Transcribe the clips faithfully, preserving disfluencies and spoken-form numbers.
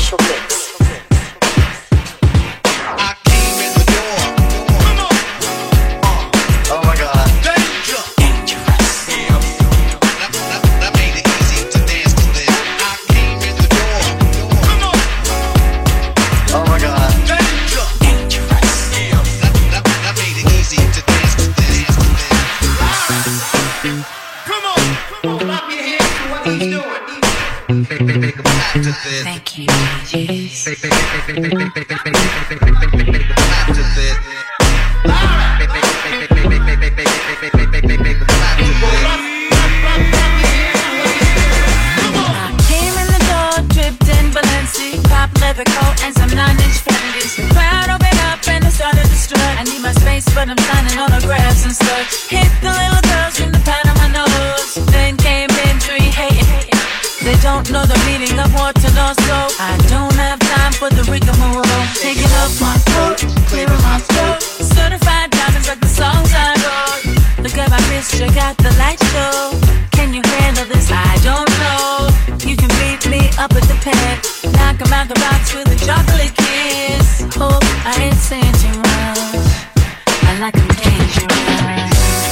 special mix. Thank you, D Js. Leather coat and some nine-inch Fendi. The crowd opened up and I started to strut. I need my space, but I'm signing autographs and such. Hit the little girls in the pat on my nose. Then came in three hating. They don't know the meaning of water, no soap. I don't have time for the rigmarole. Taking off my coat, clearing my throat. Certified diamonds like the songs I wrote. Look at my wrist, check out the light show. Can you handle this? I don't know. You can beat me up at the pad. Knock 'em out the box with a chocolate kiss. Hope I ain't saying too much. I like 'em dangerous.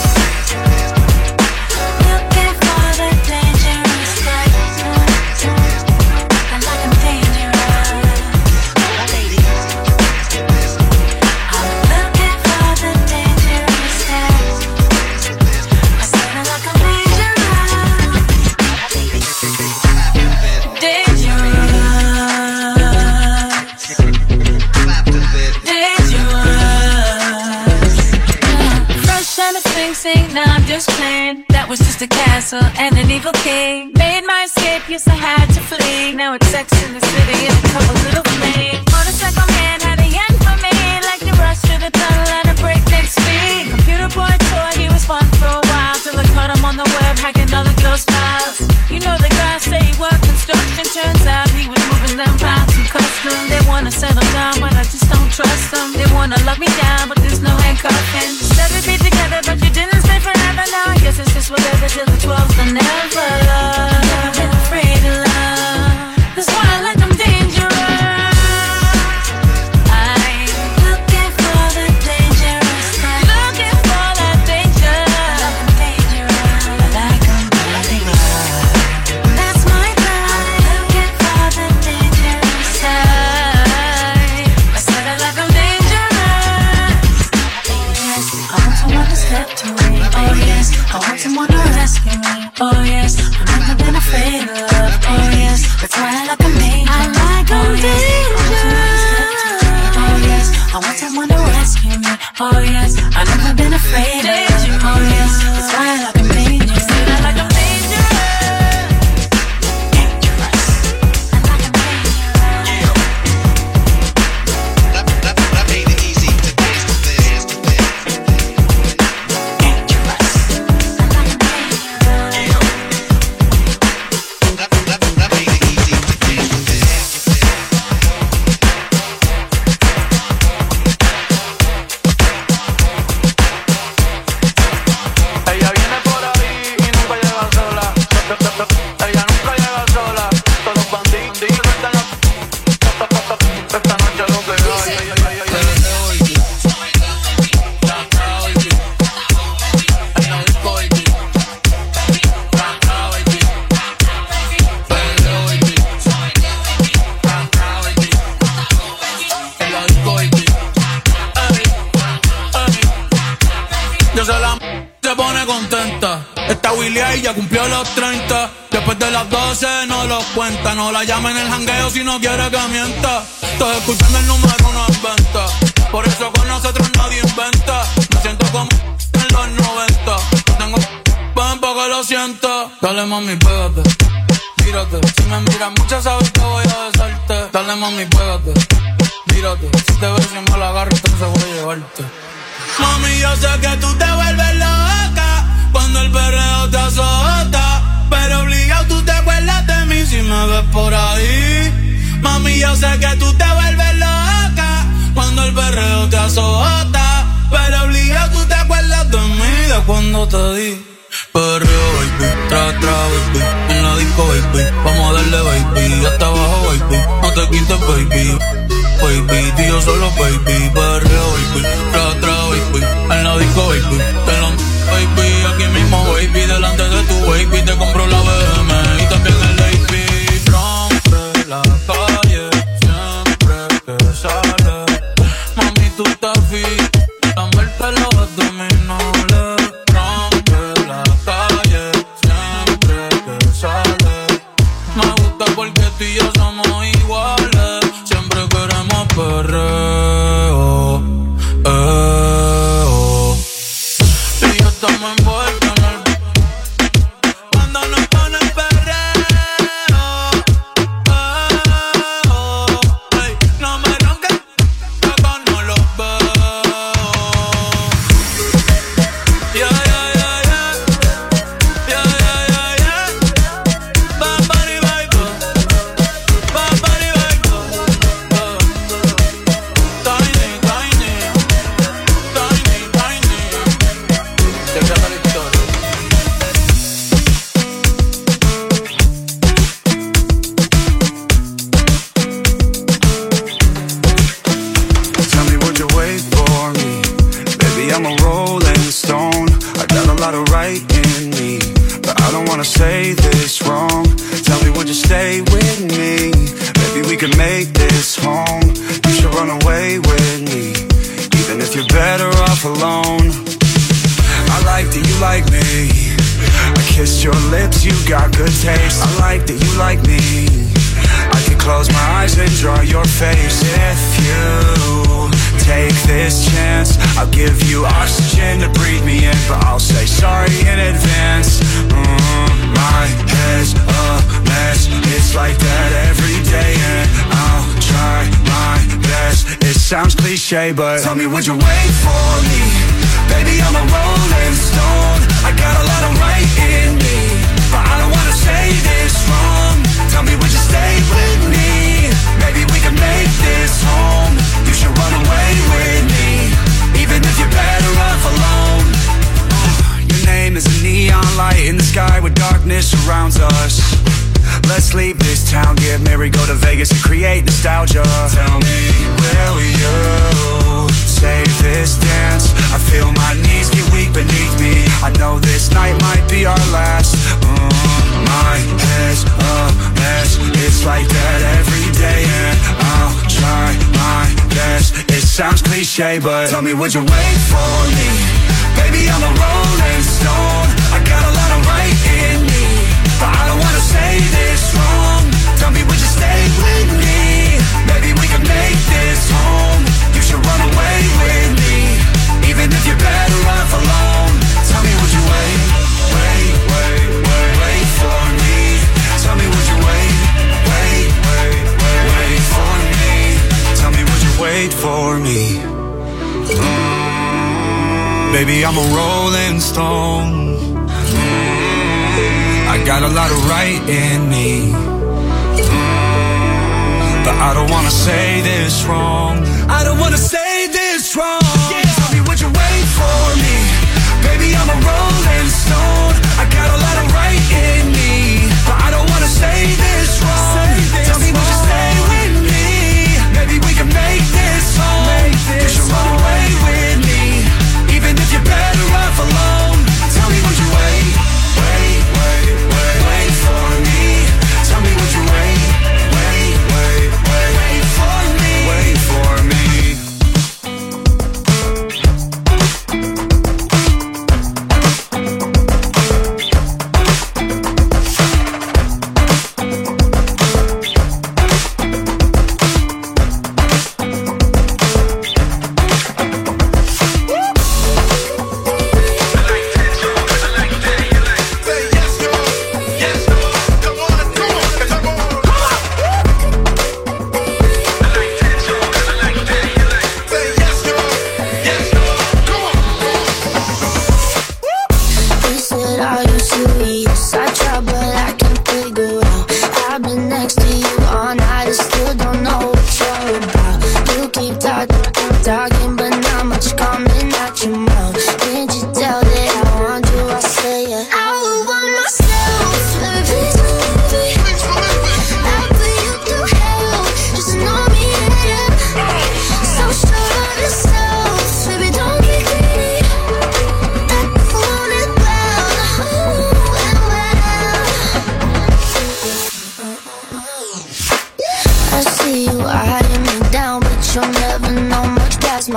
Looking for the dangerous type. I like 'em dangerous. I'm looking for the dangerous type. I said I like 'em dangerous. Dangerous. Sing, now I'm just playing. That was just a castle and an evil king. Made my escape, yes I had to flee. Now it's Sex in the City and a couple little flames. Motorcycle man had a yen for me, like to rush through the tunnel at a breakneck speed. Computer boy thought he was fun for a while, till I caught him on the web hacking other girls' files. You know the guys say he worked construction, turns out he was moving them files in custom. They wanna settle down, but I just don't trust them. They wanna lock me down, but there's no handcuffing. Said we'd be together, but you didn't stay forever. Now I guess it's just whatever till the twelfth and never love. Never been afraid of love. That's why I like them dangerous. I'm looking for the dangerous type. Looking for that danger. I like 'em dangerous. I like 'em dangerous. That's my type. Looking for the dangerous type. I said I like 'em dangerous. Yes, I want someone to step to me. Oh yes, I want someone to rescue me. Oh yes, I've never been afraid of love. Oh yes, that's why I like 'em dangerous. I like 'em dangerous. Oh yes, I want someone to rescue me. Oh yes, I've never been afraid of love. Oh yes, that's why I like 'em dangerous. I like 'em dangerous. Dangerous. I like 'em dangerous. That, that, that made it easy to dance to this. Dangerous. I like 'em dangerous. That, that, that made it easy to dance to this. Ella viene por ahí y nunca llega sola. Ella nunca llega sola. Todos los bandidos están la... Esta noche lo que hay. Yo se la se pone contenta. Esta Willy ahí ya cumplió los treinta. Después de las doce no los cuenta. No la llama en el jangueo si no quiere que mienta. Estoy escuchando el número uno en venta. Por eso con nosotros nadie inventa. Me siento como en los noventa. No tengo pan porque lo siento. Dale mami, pégate, tírate. Si me miras mucho sabes que voy a besarte. Dale mami, pégate, tírate. Si te ves y me la agarro entonces voy a llevarte. Mami, yo sé que tú te vuelves loca cuando el perreo te azota, pero obligado tú te acuerdas de mí si me ves por ahí. Mami, yo sé que tú te vuelves loca cuando el perreo te azota, pero obligado tú te acuerdas de mí de cuando te di. Perreo, baby, tra, tra, baby, en la disco, baby, vamos a darle, baby, hasta abajo, baby, no te quites baby. Tú y yo solo, baby. Perreo, baby. Tra, tra, baby. En la disco, baby. Te lo baby. Aquí mismo, baby. Delante de tu baby. Te compro la B M y también el A P. Rompe la calle siempre que sale. Mami, tú estás fit. Dame el pelo abdominales. Rompe la calle siempre que sale. Me gusta porque tú y yo somos iguales. Siempre queremos perreo, eh, oh. Y yo estamos envueltos en el cuando nos ponen perreo, eh, oh. Hey, no me ronques, acá no los veo. Yeah, yeah, yeah, yeah. Yeah, yeah, yeah, yeah. Bad Bunny, baby. Bad Bunny, baby. Uh, Tiny, tiny. Tiny, tiny. Te canta la historia. Tell me, would you wait for me? Baby, I'm a rolling stone. I got a lot of right in me, but I don't wanna say this wrong. Tell me, would you stay with me? Maybe we can make this home. You should run away with me, even if you're better off alone. I like that you like me. I kissed your lips, you got good taste. I like that you like me. I can close my eyes and draw your face. If you take this chance, I'll give you oxygen to breathe me in, but I'll say sorry in advance. mm, My head's a mess. It's like that every day, and I'll try my best. It sounds cliche, but tell me, would you wait for me? Baby, I'm a rolling stone. I got a lot of right in me, but I don't wanna say this wrong. Tell me, would you stay with me? Maybe we can make this home. You should run away with me, even if you're better off alone. Your name is a neon light in the sky where darkness surrounds us. Let's leave this town, get married, go to Vegas and create nostalgia. Tell me, will you save this dance? I feel my knees get weak beneath me. I know this night might be our last. mm, My head's a mess. It's like that every day, and I'll try my best. It sounds cliche, but tell me, would you wait for me? Baby, I'm a rolling stone. I got a lot of right in me, but I don't wanna say this wrong. Tell me, would you stay with me? Maybe we can make this home. You should run away with me, even if you're better off alone. Tell me, would you wait, wait, wait, wait, wait for me? Tell me, would you wait, wait, wait, wait, wait for me? Tell me, would you wait for me? Mm, baby, I'm a rolling stone. I got a lot of right in me, but I don't wanna say this wrong. I don't wanna say this wrong. Yeah. Tell me, would you wait for me? Baby, I'm a rolling stone. I got a lot of right in me, but I don't wanna say this wrong. Say this Tell me, would you stay with me? Maybe we can make this home. Make this you should run away with me, even if you're better off alone. Tell me, would you wait, wait, wait, wait, wait for me? Tell me, would you wait, wait, wait, wait, wait for me? Wait for me. talking, but not much coming out your mouth. Can't you tell that I want you? I say it. I would want myself. Please believe me. I'll put you through hell. Just know me, yeah.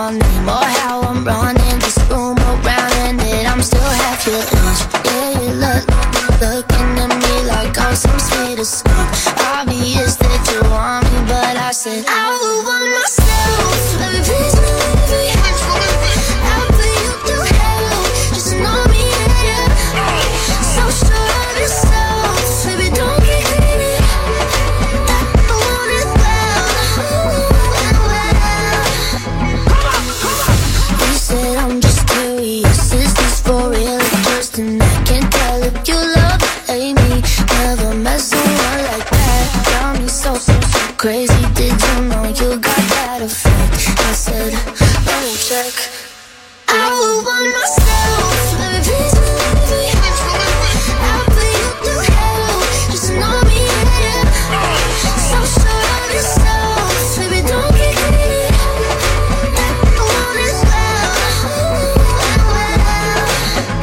my name or how I'm running this room around, and that I'm still half your age. Yeah, you look, looking at me like I'm some sweet escape. Obvious that you want me, but I said I would want myself. Baby, please believe me. I'll put you through hell. Just know me, yeah. So sure of yourself, baby, don't get greedy. I want it well, well. You said I'm just curious, is this for real? Just and I can't tell if you love or hate me. Never met someone like that. Got me so, so, so crazy. Did you know you got that effect? I said, oh, check. I would want myself. Baby, please believe me. I'll put you through hell. Just know me, yeah. So sure of yourself, baby, don't get greedy. I want it well, well.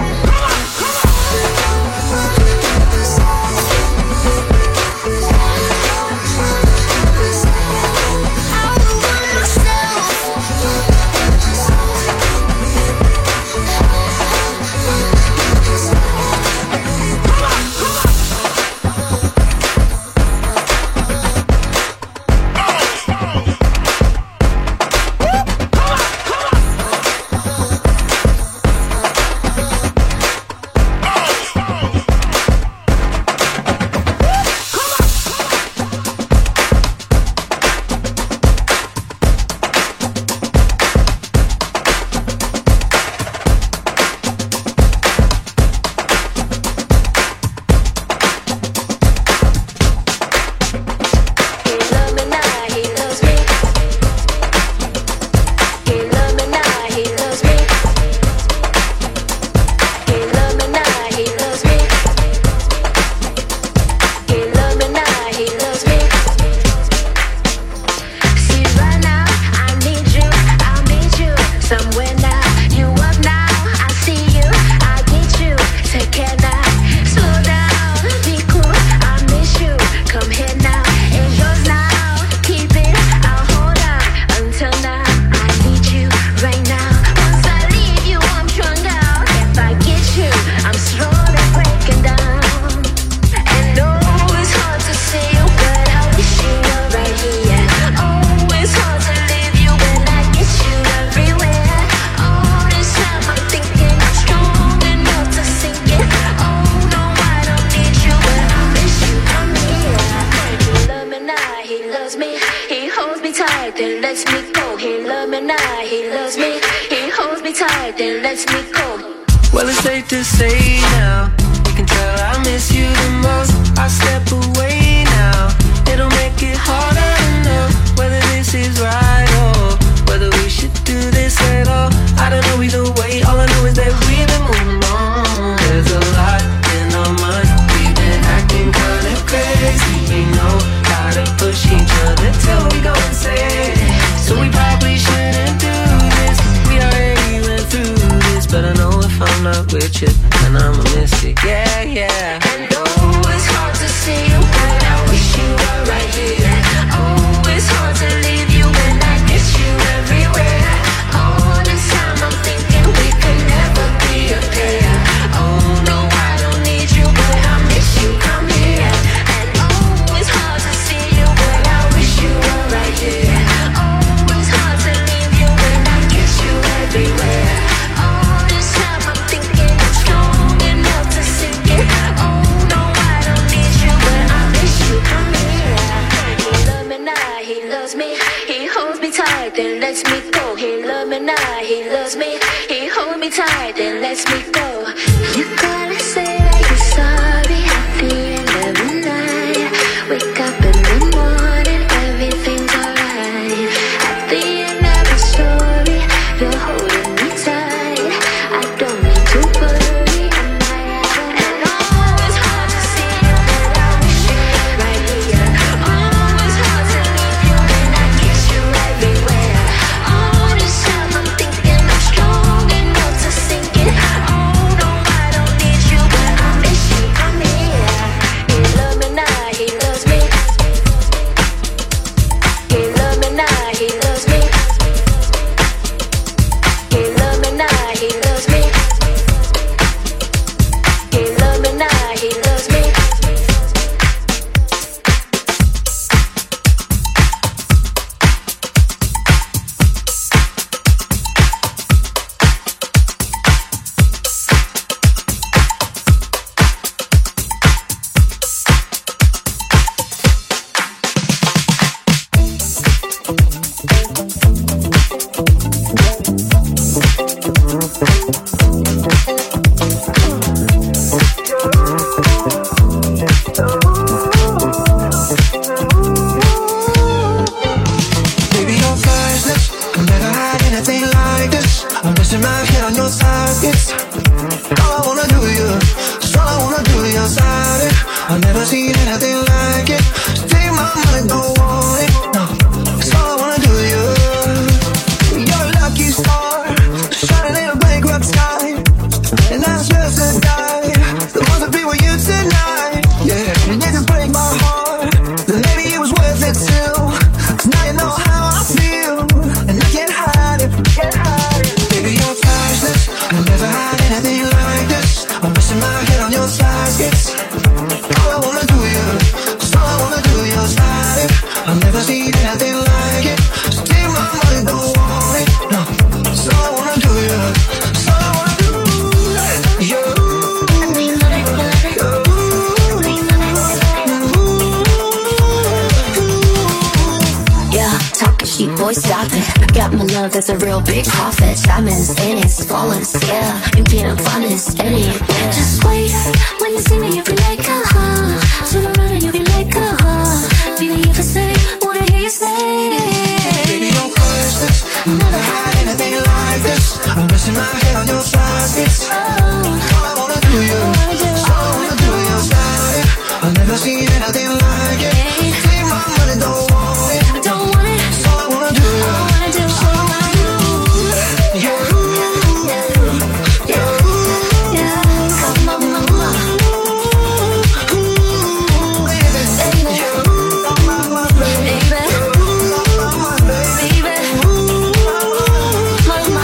I would want myself. Well, it's safe to say now, you can tell I miss you the most. I step away now, it'll make it harder to know whether this is right or whether we should do this at all. I don't know either way, all I know is that we've been moving on. There's a lot in our minds, we've been acting kind of crazy. We know how to push each other till we go insane. So we probably shouldn't do this, we already went through this. But I know if I'm not with you, then I'ma miss it, yeah, yeah. I know it's hard to see you, but I wish you were right here. Oh, it's hard to leave you when I miss you everywhere. All this time I'm thinking we could never be a pair. Oh no, I don't need you, but I miss you, come here. And oh, it's hard to see you, but I wish you were right here. Oh, it's hard to leave you when I miss you everywhere. All this time I'm thinking I'm strong enough to sink it. Oh no, I don't need you, but I miss you, come here. He loves me now, he loves me. He holds me tight, then lets me go. He loves me now, he loves me. He holds me tight, then lets me go. You gotta say that you're sorry at the end of the night. Wake up in the morning, everything's alright. At the end of the story, you're holding me tight. I don't need to worry, am I out? And oh, it's hard to see you, but I wish you were right here. Oh, it's hard to leave you when I kiss you everywhere. All this time I'm thinking I'm strong enough to sink it. Oh no, anything like it. So take my money, don't want it. No, so I wanna do you. So I wanna do you. Yeah, talking sheep, boy, stop it. Got my love, that's a real big profit. Diamonds in it's flawless, yeah. You can't find this anywhere. Just wait, when you see me, you'll be like, uh-huh. Turn around and you'll be like, uh-huh. Baby, if I say, wanna hear you say. Baby, don't push this. Never had anything like this. I'm resting my head on your thighs. Oh, All I wanna do you. So I wanna do you style it. I've never seen anything like it. Take my money, don't want it. don't want it. So I wanna do you. I wanna do, So I wanna do you. yeah. Come on, mama. Baby, Baby, baby, mama.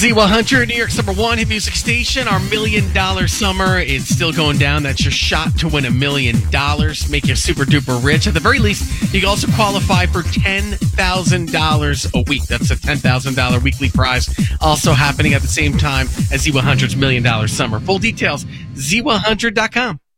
Z one hundred, New York's number one hit music station. Our million dollar summer is still going down. That's your shot to win a million dollars, make you super duper rich. At the very least, you can also qualify for ten thousand dollars a week. That's a ten thousand dollars weekly prize. Also happening at the same time as Z one hundred's million dollar summer. Full details, Z one hundred dot com.